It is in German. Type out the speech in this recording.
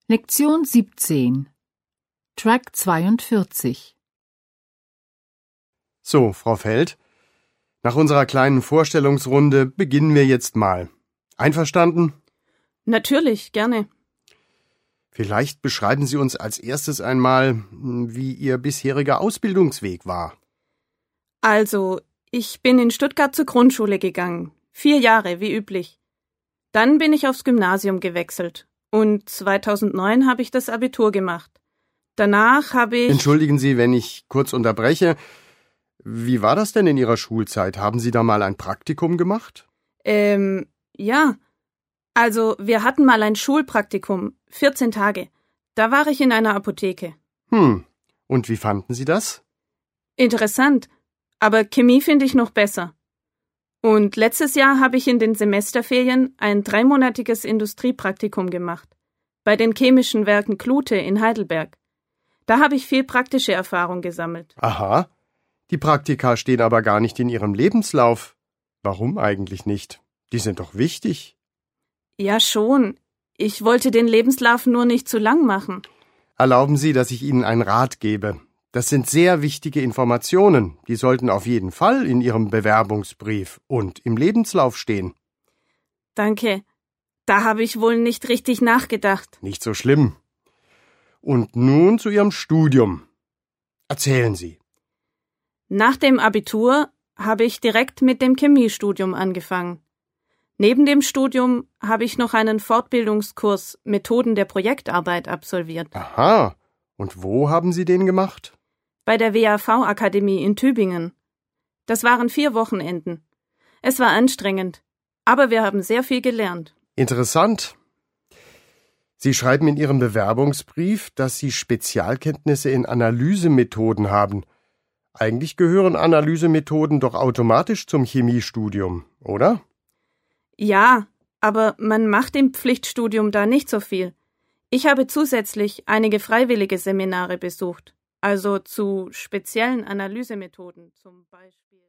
Lektion 17 Track 42 So, Frau Feld, nach unserer kleinen Vorstellungsrunde beginnen wir jetzt mal. Einverstanden? Natürlich, gerne. Vielleicht beschreiben Sie uns als erstes einmal, wie Ihr bisheriger Ausbildungsweg war. Also, ich bin in Stuttgart zur Grundschule gegangen. 4 Jahre, wie üblich. Dann bin ich aufs Gymnasium gewechselt. Und 2009 habe ich das Abitur gemacht. Danach habe ich... Entschuldigen Sie, wenn ich kurz unterbreche. Wie war das denn in Ihrer Schulzeit? Haben Sie da mal ein Praktikum gemacht? Ja. Also, wir hatten mal ein Schulpraktikum, 14 Tage. Da war ich in einer Apotheke. Und wie fanden Sie das? Interessant. Aber Chemie finde ich noch besser. Und letztes Jahr habe ich in den Semesterferien ein 3-monatiges Industriepraktikum gemacht. Bei den chemischen Werken Klute in Heidelberg. Da habe ich viel praktische Erfahrung gesammelt. Aha. Die Praktika stehen aber gar nicht in Ihrem Lebenslauf. Warum eigentlich nicht? Die sind doch wichtig. Ja, schon. Ich wollte den Lebenslauf nur nicht zu lang machen. Erlauben Sie, dass ich Ihnen einen Rat gebe. Das sind sehr wichtige Informationen. Die sollten auf jeden Fall in Ihrem Bewerbungsbrief und im Lebenslauf stehen. Danke. Da habe ich wohl nicht richtig nachgedacht. Nicht so schlimm. Und nun zu Ihrem Studium. Erzählen Sie. Nach dem Abitur habe ich direkt mit dem Chemiestudium angefangen. Neben dem Studium habe ich noch einen Fortbildungskurs Methoden der Projektarbeit absolviert. Aha. Und wo haben Sie den gemacht? Bei der WAV-Akademie in Tübingen. Das waren 4 Wochenenden. Es war anstrengend, aber wir haben sehr viel gelernt. Interessant. Sie schreiben in Ihrem Bewerbungsbrief, dass Sie Spezialkenntnisse in Analysemethoden haben. Eigentlich gehören Analysemethoden doch automatisch zum Chemiestudium, oder? Ja, aber man macht im Pflichtstudium da nicht so viel. Ich habe zusätzlich einige freiwillige Seminare besucht, also zu speziellen Analysemethoden zum Beispiel.